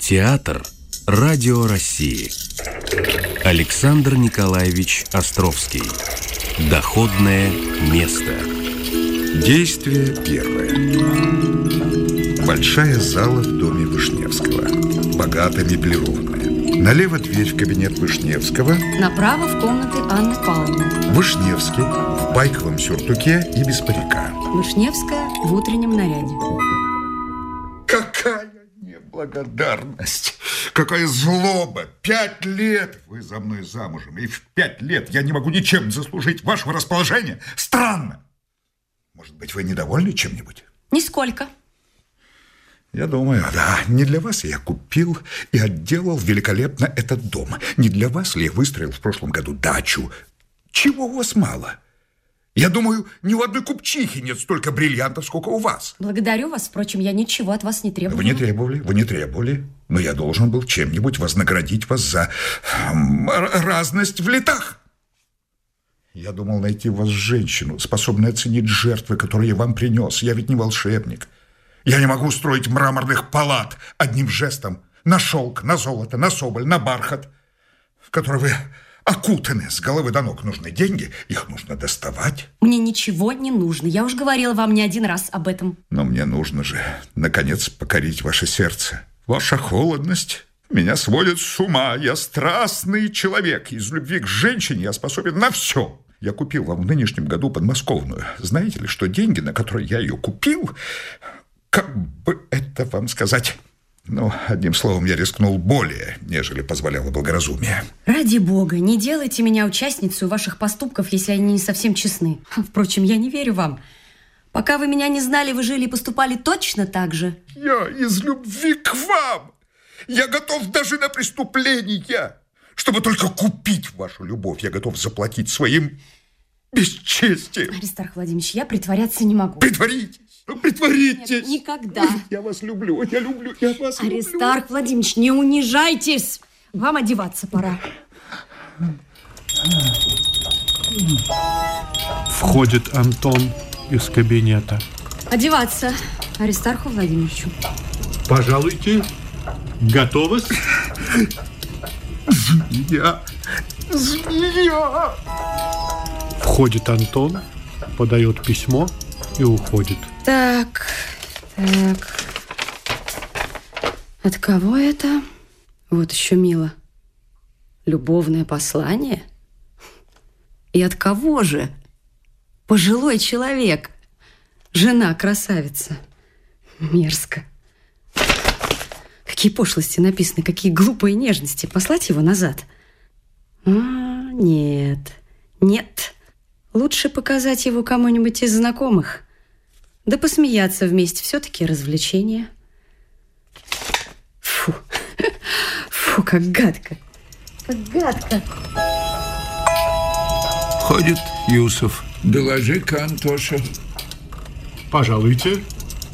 Театр Радио России. Александр Николаевич Островский. Доходное место. Действие первое. Большая зала в доме Вышневского. Богато меблированная. Налево дверь в кабинет Вышневского. Направо в комнаты Анны Павловны. Вышневский в байковом сюртуке и без парика. Вышневская в утреннем наряде. Какая неблагодарность! Какая злоба! 5 лет вы за мной замужем, и в 5 лет я не могу ничем заслужить вашего расположения. Странно! Может быть, вы недовольны чем-нибудь? Нисколько. Я думаю, да, не для вас я купил и отделал великолепно этот дом. Не для вас ли я выстроил в прошлом году дачу? Чего у вас мало? Я думаю, ни у одной купчихи нет столько бриллиантов, сколько у вас. Благодарю вас, впрочем, я ничего от вас не требовала. Вы не требовали. Но я должен был чем-нибудь вознаградить вас за разность в летах. Я думал найти в вас женщину, способную оценить жертвы, которые я вам принес. Я ведь не волшебник. Я не могу строить мраморных палат одним жестом. На шелк, на золото, на соболь, на бархат, в который вы окутаны с головы до ног. Нужны деньги, их нужно доставать. Мне ничего не нужно. Я уж говорила вам не один раз об этом. Но мне нужно же, наконец, покорить ваше сердце. Ваша холодность меня сводит с ума. Я страстный человек. Из любви к женщине я способен на все. Я купил вам в нынешнем году подмосковную. Знаете ли, что деньги, на которые я ее купил, как бы это вам сказать... Ну, одним словом, я рискнул более, нежели позволяло благоразумие. Ради бога, не делайте меня участницей ваших поступков, если они не совсем честны. Впрочем, я не верю вам. Пока вы меня не знали, вы жили и поступали точно так же. Я из любви к вам. Я готов даже на преступления. Чтобы только купить вашу любовь, я готов заплатить своим бесчестием. Аристарх Владимирович, я притворяться не могу. Притворитесь. Притворитесь. Нет, никогда. Я вас люблю, я вас люблю. Аристарх Владимирович, не унижайтесь. Вам одеваться пора. Входит Антон из кабинета. Одеваться Аристарху Владимировичу. Пожалуйте. Готовы? Змея. Змея. Входит Антон, подает письмо и уходит. Так. От кого это? Вот еще мило. Любовное послание? И от кого же? Пожилой человек. Жена красавица. Мерзко. Какие пошлости написаны, какие глупые нежности. Послать его назад? Нет. Лучше показать его кому-нибудь из знакомых. Да посмеяться вместе. Все-таки развлечение. Фу, как гадко. Ходит Юсов. Доложи-ка, Антоша. Пожалуйте.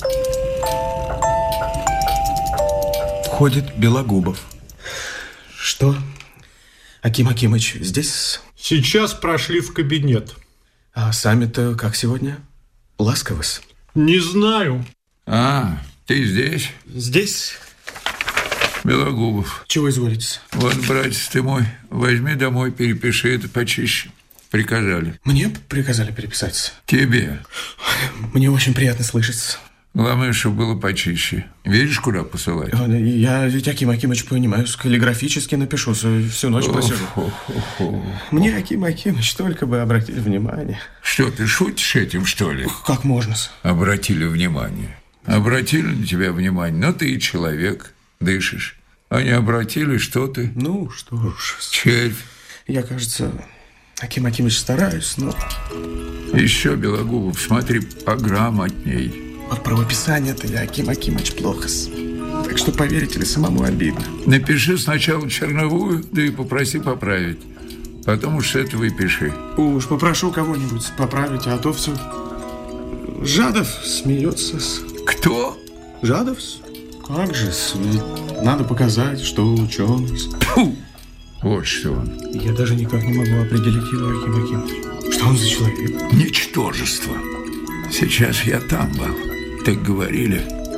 Входит Белогубов. Что? Аким Акимыч здесь? Сейчас прошли в кабинет. А сами-то как сегодня? Ласковы-с? Не знаю. Ты здесь? Здесь. Белогубов. Чего изволите? Вот, братец ты мой, возьми домой, перепиши это почище. Приказали. Мне приказали переписать? Тебе. Мне очень приятно слышать. Главное, чтобы было почище. Видишь, куда посылать? Я ведь, Аким Акимыч, понимаю, каллиграфически напишу, всю ночь посижу. Мне, Аким Акимыч, только бы обратили внимание. Что, ты шутишь этим, что ли? Как можно-с? Обратили внимание. Обратили на тебя внимание, но ты и человек, дышишь. А не обратили, что ты? Ну, что уж. Червь. Я, кажется, Аким Акимыч, стараюсь, но... Еще, Белогубов, смотри пограмотней. От правописания-то я, Аким Акимыч, плохо-с. Так что, поверите ли, самому обидно. Напиши сначала черновую, да и попроси поправить. Потом уж с этого и пиши. Уж попрошу кого-нибудь поправить, а то все... Жадов смеется. Кто? Жадов? Как же, ведь надо показать, что ученый. Фу! Вот что он. Я даже никак не могу определить его, Аким Акимыч. Что он за человек? Ничтожество. Сейчас я там был. Так говорили.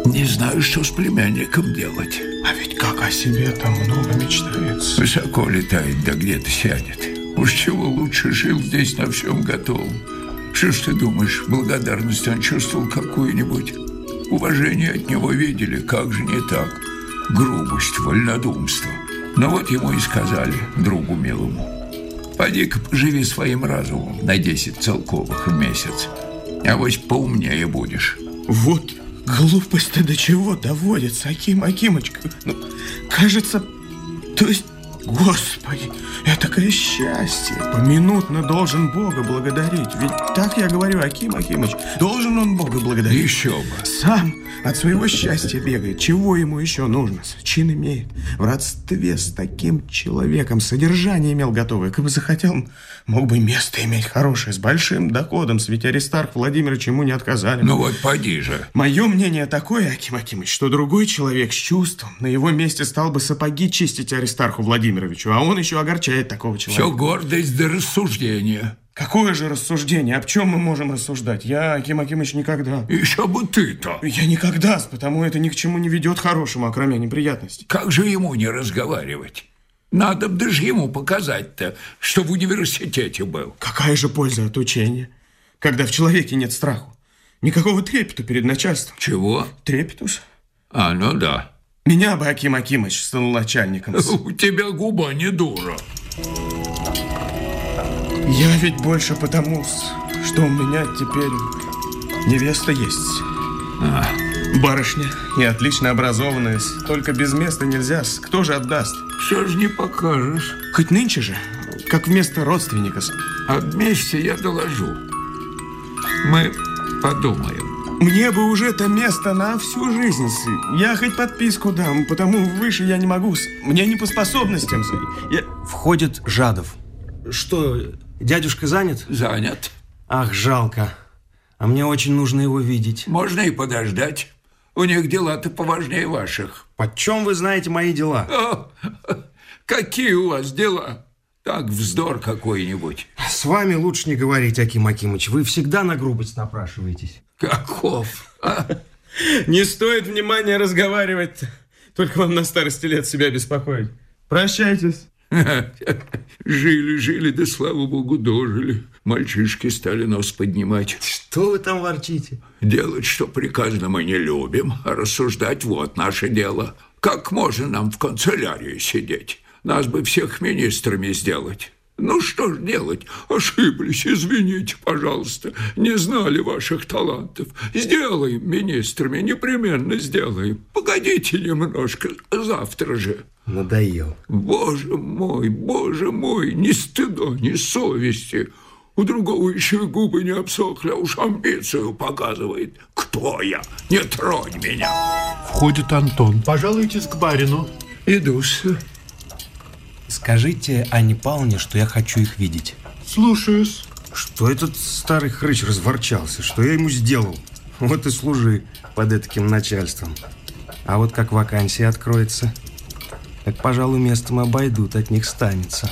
Не знаю, что с племянником делать. А ведь как о себе-то много мечтается. Высоко летает, да где-то сядет. Уж чего лучше жил здесь на всем готовом. Что ж ты думаешь, благодарность он чувствовал какую-нибудь? Уважение от него видели, как же не так? Грубость, вольнодумство. Но вот ему и сказали, другу милому: поди-ка поживи своим разумом на 10 целковых в месяц, авось поумнее будешь. Вот глупость-то до чего доводится, Аким Акимыч. Ну, кажется, то есть, Господи, этакое счастье. Поминутно должен Бога благодарить. Ведь так я говорю, Аким Акимыч, должен он Бога благодарить. Еще бы. Сам от своего счастья бегает. Чего ему еще нужно? Чин имеет. В родстве с таким человеком содержание имел готовое. Как бы захотел, мог бы место иметь хорошее, с большим доходом. Ведь Аристарх Владимирович ему не отказали. Ну вот поди же. Мое мнение такое, Аким Акимыч, что другой человек с чувством на его месте стал бы сапоги чистить Аристарху Владимировичу, а он еще огорчает такого человека. Все гордость до рассуждения. Какое же рассуждение? Об чем мы можем рассуждать? Я, Аким Акимыч, никогда. Еще бы ты-то. Я никогда, потому это ни к чему не ведет хорошему, окромя неприятностей. Как же ему не разговаривать? Надо бы даже ему показать-то, что в университете был. Какая же польза от учения, когда в человеке нет страху? Никакого трепета перед начальством. Чего? Трепетус? А, ну да. Меня бы Аким Акимыч стал начальником. У тебя губа не дура. Я ведь больше потому, что у меня теперь невеста есть. Барышня и отлично образованная. Только без места нельзя. Кто же отдаст? Что ж не покажешь? Хоть нынче же, как вместо родственника. А вместе я доложу. Мы подумаем. Мне бы уже это место на всю жизнь. Я хоть подписку дам, потому выше я не могу. Мне не по способностям. Входит Жадов. Что, дядюшка занят? Занят. Ах, жалко. А мне очень нужно его видеть. Можно и подождать. У них дела-то поважнее ваших. Почем вы знаете мои дела? О, какие у вас дела? Так, вздор какой-нибудь. С вами лучше не говорить, Аким Акимыч. Вы всегда на грубость напрашиваетесь. Каков? Не стоит внимания разговаривать. Только вам на старости лет себя беспокоить. Прощайтесь. Жили, да слава богу дожили. Мальчишки стали нос поднимать. Что вы там ворчите? Делать, что приказано, мы не любим, а рассуждать вот наше дело. Как можно нам в канцелярии сидеть? Нас бы всех министрами сделать. Ну что ж делать? Ошиблись, извините, пожалуйста. Не знали ваших талантов. Сделаем министрами, непременно сделаем. Погодите немножко, завтра же. Надоел. Боже мой, ни стыда, ни совести. У другого еще и губы не обсохли, а уж амбицию показывает. Кто я? Не тронь меня. Входит Антон. Пожалуйтесь к барину. Иду-с. Скажите Анне Павловне, что я хочу их видеть. Слушаюсь. Что этот старый хрыч разворчался? Что я ему сделал? Вот и служи под этаким начальством. А вот как вакансия откроется, так, пожалуй, местом обойдут, от них станется.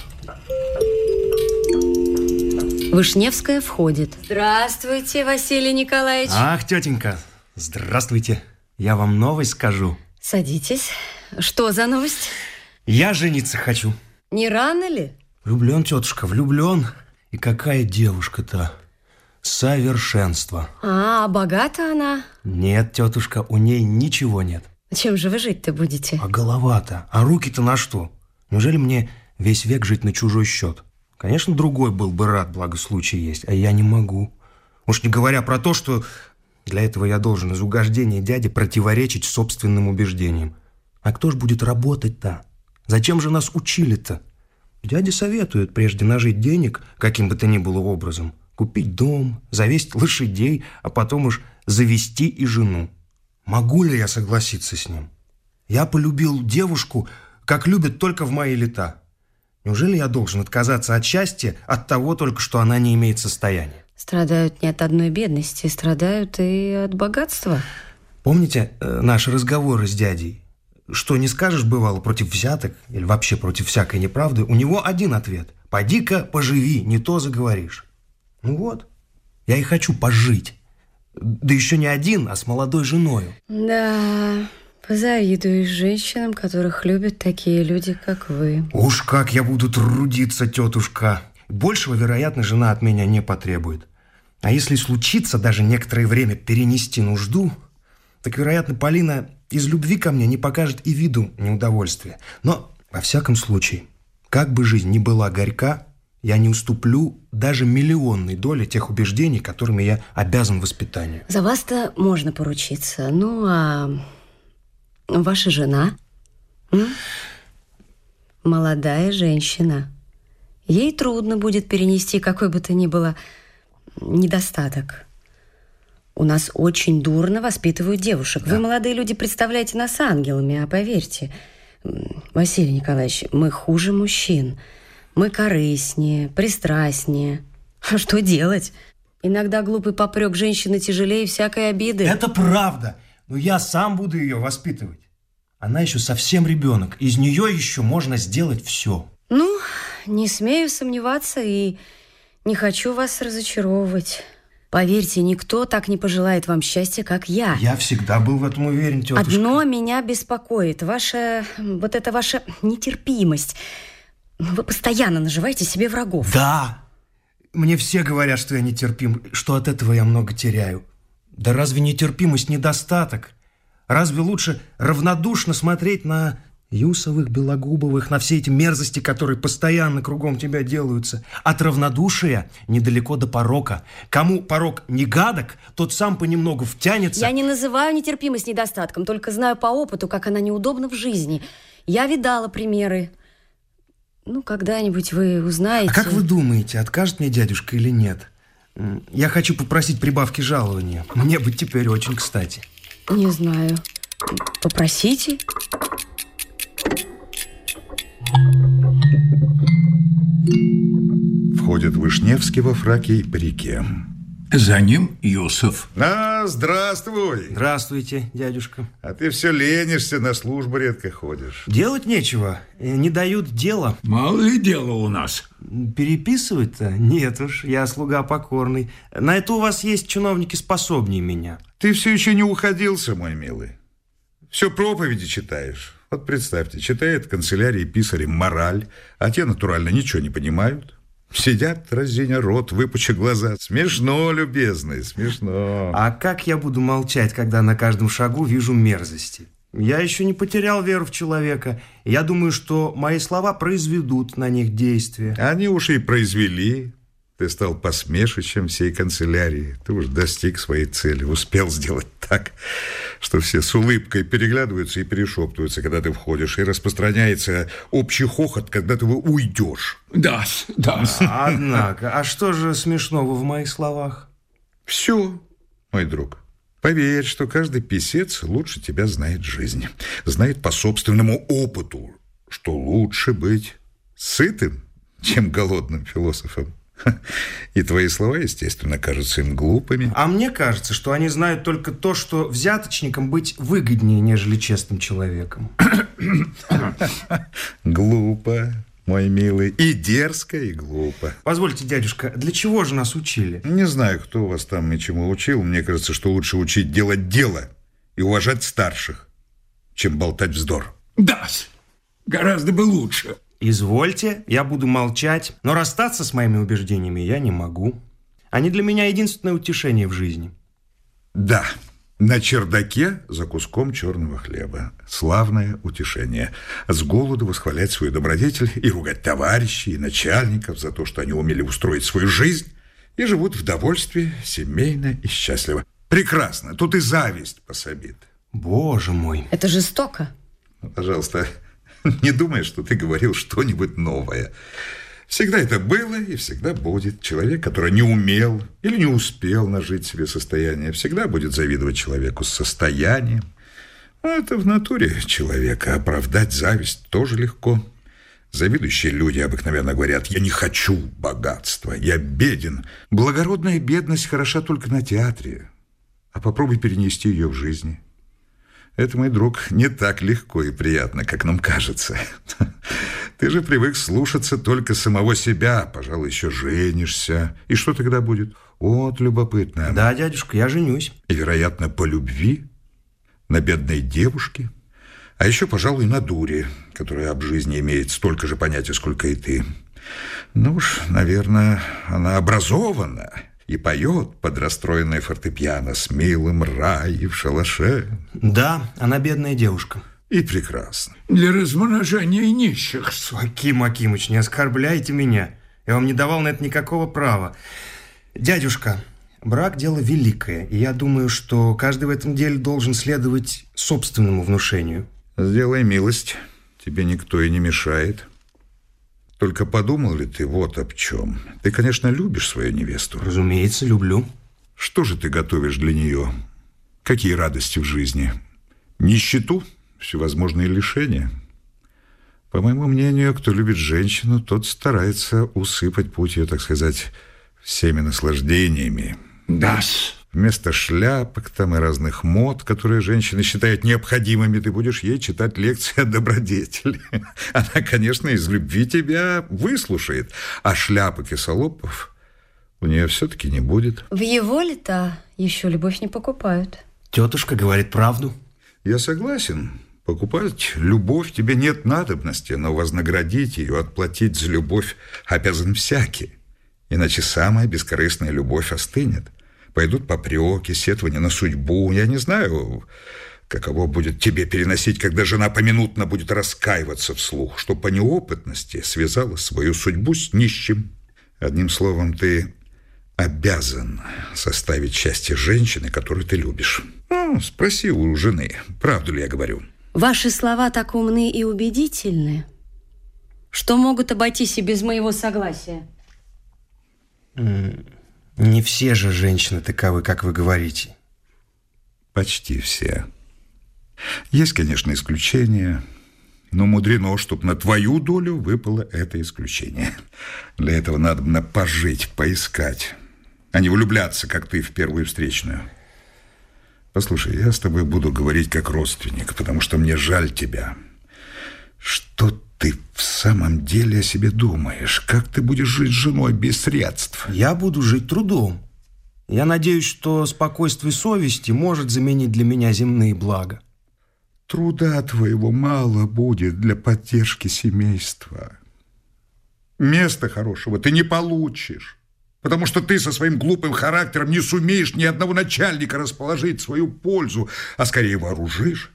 Вышневская входит. Здравствуйте, Василий Николаевич. Ах, тетенька, здравствуйте. Я вам новость скажу. Садитесь. Что за новость? Я жениться хочу. Не рано ли? Влюблен, тетушка, влюблен. И какая девушка-то? Совершенство. А богата она? Нет, тетушка, у ней ничего нет. Чем же вы жить-то будете? А голова-то? А руки-то на что? Неужели мне весь век жить на чужой счет? Конечно, другой был бы рад, благо случай есть, а я не могу. Уж не говоря про то, что для этого я должен из угождения дяди противоречить собственным убеждениям. А кто ж будет работать-то? Зачем же нас учили-то? Дядя советует прежде нажить денег, каким бы то ни было образом, купить дом, завести лошадей, а потом уж завести и жену. Могу ли я согласиться с ним? Я полюбил девушку, как любят только в мои лета. Неужели я должен отказаться от счастья от того только, что она не имеет состояния? Страдают не от одной бедности, страдают и от богатства. Помните наши разговоры с дядей? Что не скажешь, бывало, против взяток или вообще против всякой неправды, у него один ответ. Поди-ка поживи, не то заговоришь. Ну вот, я и хочу пожить. Да еще не один, а с молодой женою. Да, позавидуешь женщинам, которых любят такие люди, как вы. Уж как я буду трудиться, тетушка. Большего, вероятно, жена от меня не потребует. А если случится даже некоторое время перенести нужду, так, вероятно, Полина из любви ко мне не покажет и виду неудовольствия. Но, во всяком случае, как бы жизнь ни была горька, я не уступлю даже миллионной доли тех убеждений, которыми я обязан воспитанию. За вас-то можно поручиться. Ну, а ваша жена? Молодая женщина. Ей трудно будет перенести какой бы то ни было недостаток. У нас очень дурно воспитывают девушек. Да. Вы, молодые люди, представляете нас ангелами, а поверьте, Василий Николаевич, мы хуже мужчин. Мы корыстнее, пристрастнее. А что делать? Иногда глупый попрек женщины тяжелее всякой обиды. Это правда. Но я сам буду ее воспитывать. Она еще совсем ребенок. Из нее еще можно сделать все. Ну, не смею сомневаться и не хочу вас разочаровывать. Поверьте, никто так не пожелает вам счастья, как я. Я всегда был в этом уверен, тетушка. Одно меня беспокоит. Ваша нетерпимость. Вы постоянно наживаете себе врагов. Да. Мне все говорят, что я нетерпим, что от этого я много теряю. Да разве нетерпимость недостаток? Разве лучше равнодушно смотреть на Юсовых, Белогубовых, на все эти мерзости, которые постоянно кругом тебя делаются? От равнодушия недалеко до порока. Кому порок не гадок, тот сам понемногу втянется. Я не называю нетерпимость недостатком, только знаю по опыту, как она неудобна в жизни. Я видала примеры. Ну, когда-нибудь вы узнаете. А как вы думаете, откажет мне дядюшка или нет? Я хочу попросить прибавки жалования. Мне бы теперь очень кстати. Не знаю. Попросите. Входит Вышневский во фраке и парике. За ним Юсов. Здравствуй. Здравствуйте, дядюшка. А ты все ленишься, на службу редко ходишь. Делать нечего. Не дают дела. Мало ли дела у нас. Переписывать-то? Нет уж, я слуга покорный. На это у вас есть чиновники способнее меня. Ты все еще не уходился, мой милый. Все проповеди читаешь. Вот представьте, читает в канцелярии писарем мораль, а те натурально ничего не понимают. Сидят, разиня рот, выпуча глаза. Смешно, любезный, смешно. А как я буду молчать, когда на каждом шагу вижу мерзости? Я еще не потерял веру в человека. Я думаю, что мои слова произведут на них действие. Они уж и произвели. Ты стал посмешищем всей канцелярии. Ты уж достиг своей цели. Успел сделать так, что все с улыбкой переглядываются и перешептываются, когда ты входишь. И распространяется общий хохот, когда ты уйдешь. Да. Однако, а что же смешного в моих словах? Все, мой друг. Поверь, что каждый писец лучше тебя знает жизнь. Знает по собственному опыту, что лучше быть сытым, чем голодным философом. И твои слова, естественно, кажутся им глупыми. А мне кажется, что они знают только то, что взяточникам быть выгоднее, нежели честным человеком. Глупо, мой милый. И дерзко, и глупо. Позвольте, дядюшка, для чего же нас учили? Не знаю, кто вас там и чему учил. Мне кажется, что лучше учить делать дело и уважать старших, чем болтать вздор. Да, гораздо бы лучше. Извольте, я буду молчать, но расстаться с моими убеждениями я не могу. Они для меня единственное утешение в жизни. Да, на чердаке за куском черного хлеба. Славное утешение. С голоду восхвалять свою добродетель и ругать товарищей и начальников за то, что они умели устроить свою жизнь и живут в довольстве, семейно и счастливо. Прекрасно, тут и зависть пособит. Боже мой. Это жестоко. Пожалуйста, не думай, что ты говорил что-нибудь новое. Всегда это было и всегда будет. Человек, который не умел или не успел нажить себе состояние, всегда будет завидовать человеку с состоянием. Это в натуре человека. Оправдать зависть тоже легко. Завидующие люди обыкновенно говорят: «Я не хочу богатства, я беден». Благородная бедность хороша только на театре. А попробуй перенести ее в жизни. Это, мой друг, не так легко и приятно, как нам кажется. Ты же привык слушаться только самого себя. Пожалуй, еще женишься. И что тогда будет? Вот любопытно. Да, дядюшка, я женюсь. И, вероятно, по любви, на бедной девушке, а еще, пожалуй, на дуре, которая об жизни имеет столько же понятия, сколько и ты. Ну уж, наверное, она образована и поет под расстроенное фортепиано с милым рай в шалаше. Да, она бедная девушка. И прекрасно. Для размножения нищих. Аким Акимыч, не оскорбляйте меня. Я вам не давал на это никакого права. Дядюшка, брак – дело великое, и я думаю, что каждый в этом деле должен следовать собственному внушению. Сделай милость, тебе никто и не мешает. Только подумал ли ты вот об чем? Ты, конечно, любишь свою невесту. Разумеется, люблю. Что же ты готовишь для нее? Какие радости в жизни? Нищету? Всевозможные лишения? По моему мнению, кто любит женщину, тот старается усыпать путь ее, так сказать, всеми наслаждениями. Да-с. Вместо шляпок там и разных мод, которые женщины считают необходимыми, ты будешь ей читать лекции о добродетели. Она, конечно, из любви тебя выслушает, а шляпок и салопов у нее все-таки не будет. В его лета еще любовь не покупают. Тетушка говорит правду. Я согласен. Покупать любовь тебе нет надобности, но вознаградить ее, отплатить за любовь обязан всякий. Иначе самая бескорыстная любовь остынет. Пойдут попреки, сетования на судьбу. Я не знаю, каково будет тебе переносить, когда жена поминутно будет раскаиваться вслух, что по неопытности связала свою судьбу с нищим. Одним словом, ты обязан составить счастье женщины, которую ты любишь. Ну, спроси у жены, правду ли я говорю. Ваши слова так умны и убедительны, что могут обойтись и без моего согласия. Не все же женщины таковы, как вы говорите. Почти все. Есть, конечно, исключения, но мудрено, чтобы на твою долю выпало это исключение. Для этого надо пожить, поискать, а не влюбляться, как ты, в первую встречную. Послушай, я с тобой буду говорить как родственник, потому что мне жаль тебя. Что ты в самом деле о себе думаешь? Как ты будешь жить с женой без средств? Я буду жить трудом. Я надеюсь, что спокойствие совести может заменить для меня земные блага. Труда твоего мало будет для поддержки семейства. Места хорошего ты не получишь, потому что ты со своим глупым характером не сумеешь ни одного начальника расположить в свою пользу, а скорее вооружишь.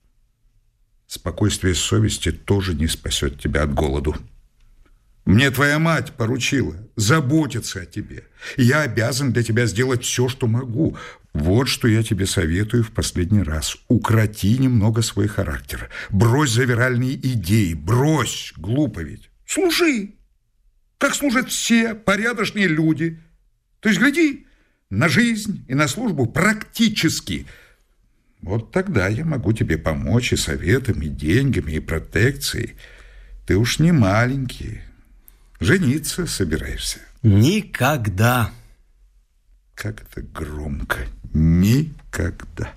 Спокойствие совести тоже не спасет тебя от голоду. Мне твоя мать поручила заботиться о тебе. И я обязан для тебя сделать все, что могу. Вот что я тебе советую в последний раз. Укроти немного свой характер. Брось завиральные идеи. Брось, глупо ведь. Служи, как служат все порядочные люди. То есть гляди на жизнь и на службу практически. Вот тогда я могу тебе помочь и советами, и деньгами, и протекцией. Ты уж не маленький. Жениться собираешься? Никогда. Как это громко. Никогда.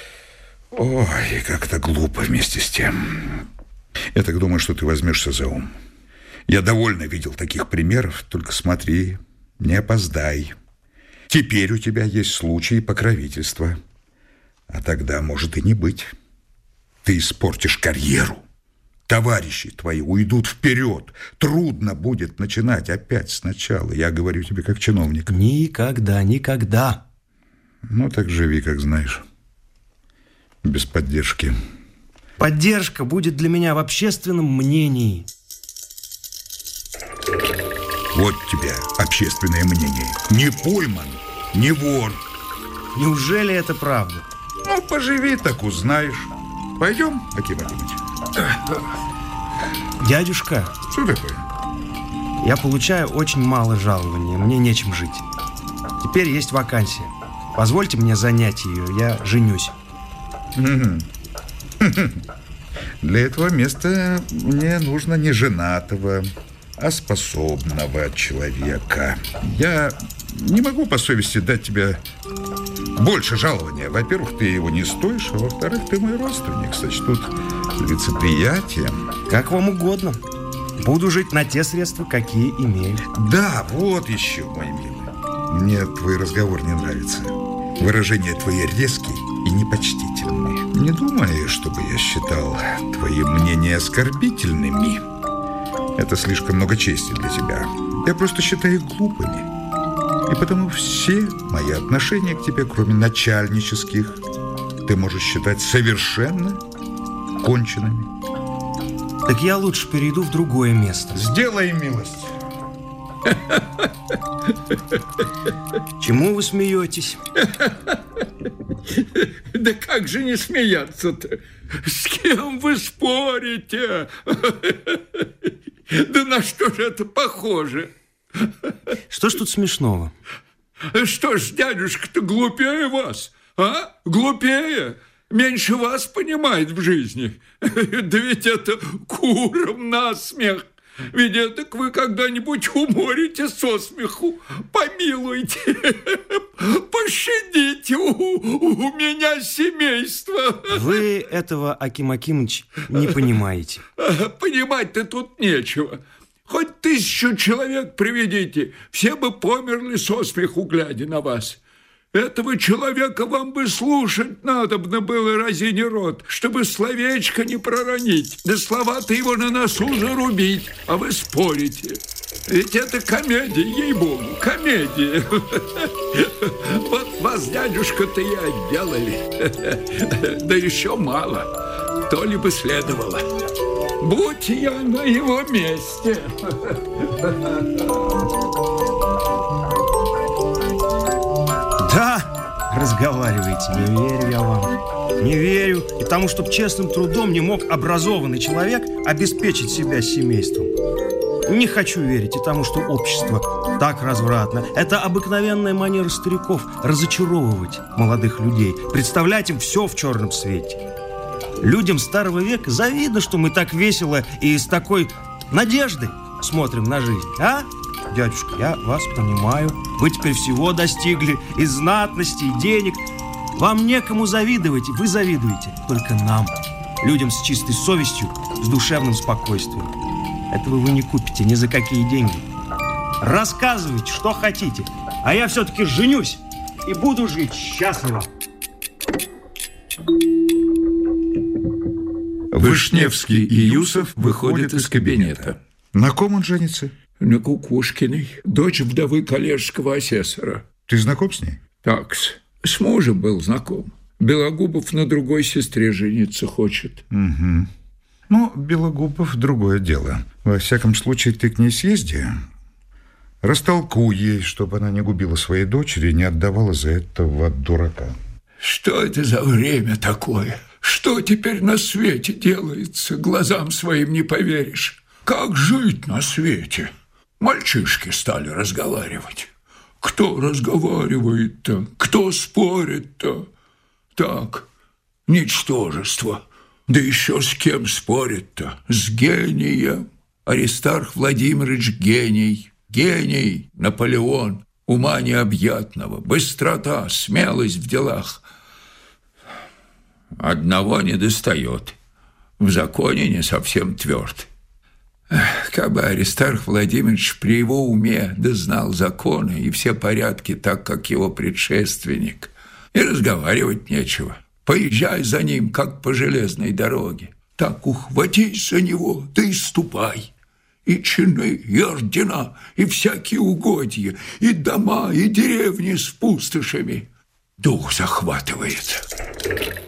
Ой, как это глупо вместе с тем. Я так думаю, что ты возьмешься за ум. Я довольно видел таких примеров. Только смотри, не опоздай. Теперь у тебя есть случай покровительства. А тогда может и не быть. Ты испортишь карьеру. Товарищи твои уйдут вперед. Трудно будет начинать опять сначала. Я говорю тебе как чиновник. Никогда, никогда. Ну, так живи, как знаешь. Без поддержки. Поддержка будет для меня в общественном мнении. Вот тебе общественное мнение. Не пойман, не вор. Неужели это правда? Ну, поживи, так узнаешь. Пойдем, Аким Акимыч? Дядюшка. Что такое? Я получаю очень мало жалования. Мне нечем жить. Теперь есть вакансия. Позвольте мне занять ее. Я женюсь. Для этого места мне нужно не женатого, а способного человека. Я не могу по совести дать тебе больше жалования. Во-первых, ты его не стоишь, а во-вторых, ты мой родственник. Сочтут лицеприятием. Как вам угодно. Буду жить на те средства, какие имею. Да, вот еще, мой милый. Мне твой разговор не нравится. Выражения твои резкие и непочтительные. Не думай, чтобы я считал твои мнения оскорбительными. Это слишком много чести для тебя. Я просто считаю их глупыми. И потому все мои отношения к тебе, кроме начальнических, ты можешь считать совершенно конченными. Так я лучше перейду в другое место. Сделай милость. Чему вы смеетесь? Да как же не смеяться-то? С кем вы спорите? Да на что же это похоже? Что ж тут смешного? Что ж, дядюшка-то глупее вас, а? Глупее? Меньше вас понимает в жизни. Да ведь это курам насмех. Ведь это вы когда-нибудь уморите со смеху. Помилуйте, пощадите, у меня семейство. Вы этого, Аким Акимыч, не понимаете. Понимать-то тут нечего. Хоть 1000 человек приведите, все бы померли со смеху, глядя на вас. Этого человека вам бы слушать надобно было, разине рот, чтобы словечко не проронить, да слова-то его на носу зарубить, а вы спорите. Ведь это комедия, ей-богу, комедия. Вот вас, дядюшка-то, и отделали. Да еще мало, то ли бы следовало. Будь я на его месте. Да, разговариваете, не верю я вам. Не верю. И тому, чтобы честным трудом не мог образованный человек обеспечить себя семейством. Не хочу верить и тому, что общество так развратно. Это обыкновенная манера стариков разочаровывать молодых людей, представлять им все в черном свете. Людям старого века завидно, что мы так весело и с такой надеждой смотрим на жизнь, а? Дядюшка, я вас понимаю. Вы теперь всего достигли, и знатности, и денег. Вам некому завидовать, вы завидуете только нам, людям с чистой совестью, с душевным спокойствием. Этого вы не купите ни за какие деньги. Рассказывайте, что хотите, а я все-таки женюсь и буду жить счастливо. Вышневский и Юсов выходят из кабинета. На ком он женится? На Кукушкиной, дочь вдовы коллежского асессора. Ты знаком с ней? Так-с, с мужем был знаком. Белогубов на другой сестре жениться хочет. Угу. Ну, Белогубов другое дело. Во всяком случае, ты к ней съезди, растолкуй ей, чтобы она не губила своей дочери и не отдавала за этого дурака. Что это за время такое? Что теперь на свете делается? Глазам своим не поверишь. Как жить на свете? Мальчишки стали разговаривать. Кто разговаривает-то? Кто спорит-то? Так, ничтожество. Да еще с кем спорит-то? С гением. Аристарх Владимирович гений. Гений, Наполеон. Ума необъятного, быстрота, смелость в делах. Одного не достает. В законе не совсем тверд. Кабы Аристарх Владимирович при его уме да знал законы и все порядки так, как его предшественник, и разговаривать нечего. Поезжай за ним, как по железной дороге. Так ухватись за него, да и ступай. И чины, и ордена, и всякие угодья, и дома, и деревни с пустошами. Дух захватывает.